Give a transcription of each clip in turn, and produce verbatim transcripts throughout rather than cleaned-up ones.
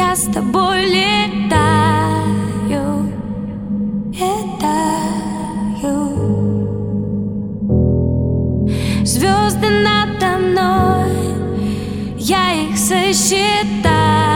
я с тобой летаю, летаю. Звезды надо мной, я их сосчитаю.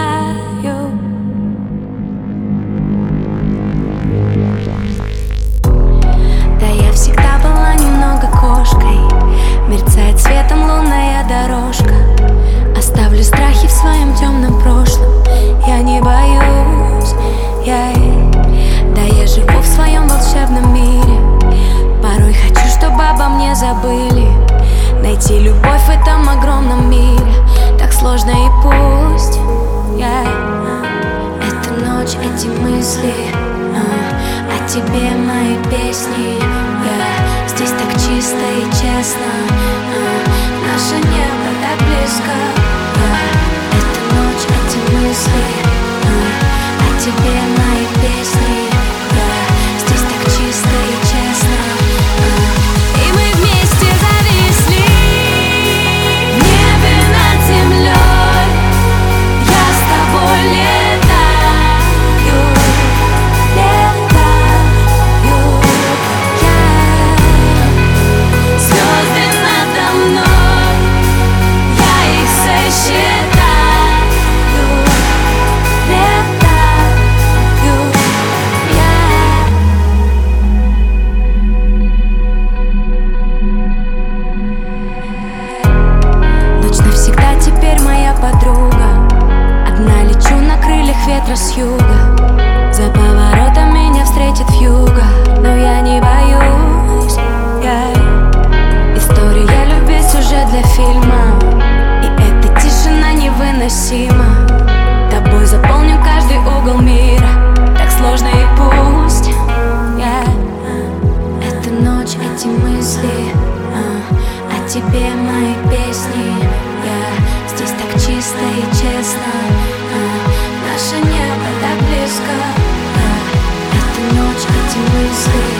Да, я всегда была немного кошкой, мерцает светом лунная дорожка. Оставлю страхи в своем темном прошлом, я не боюсь, я... Да, я живу в своем волшебном мире, порой хочу, чтобы обо мне забыли. Найти любовь в этом огромном мире так сложно, и пусть я... Эта ночь, эти мысли, а, о тебе мои песни. Я здесь так чисто и честно, а, наше небо так близко. Эта ночь, эти мысли, а, о тебе мои песни. Я здесь так чисто и честно, а, и мы вместе зависли в небе над землей. Я с тобой летаю, летаю. Я... Звезды надо мной, я их сосчитаю, летаю я. Ночь навсегда теперь моя подруга. Одна лечу на крыльях ветра с юга. За поворотом меня встретит вьюга, но я не боюсь, я... История любви, сюжет для фильма, и эта тишина невыносима. Тобой заполню каждый угол мира, так сложно, и пусть я... Эта ночь, эти мысли, а, о тебе мои песни. Я здесь так чисто и честно, а, наше небо так близко. А, эта ночь, эти мысли.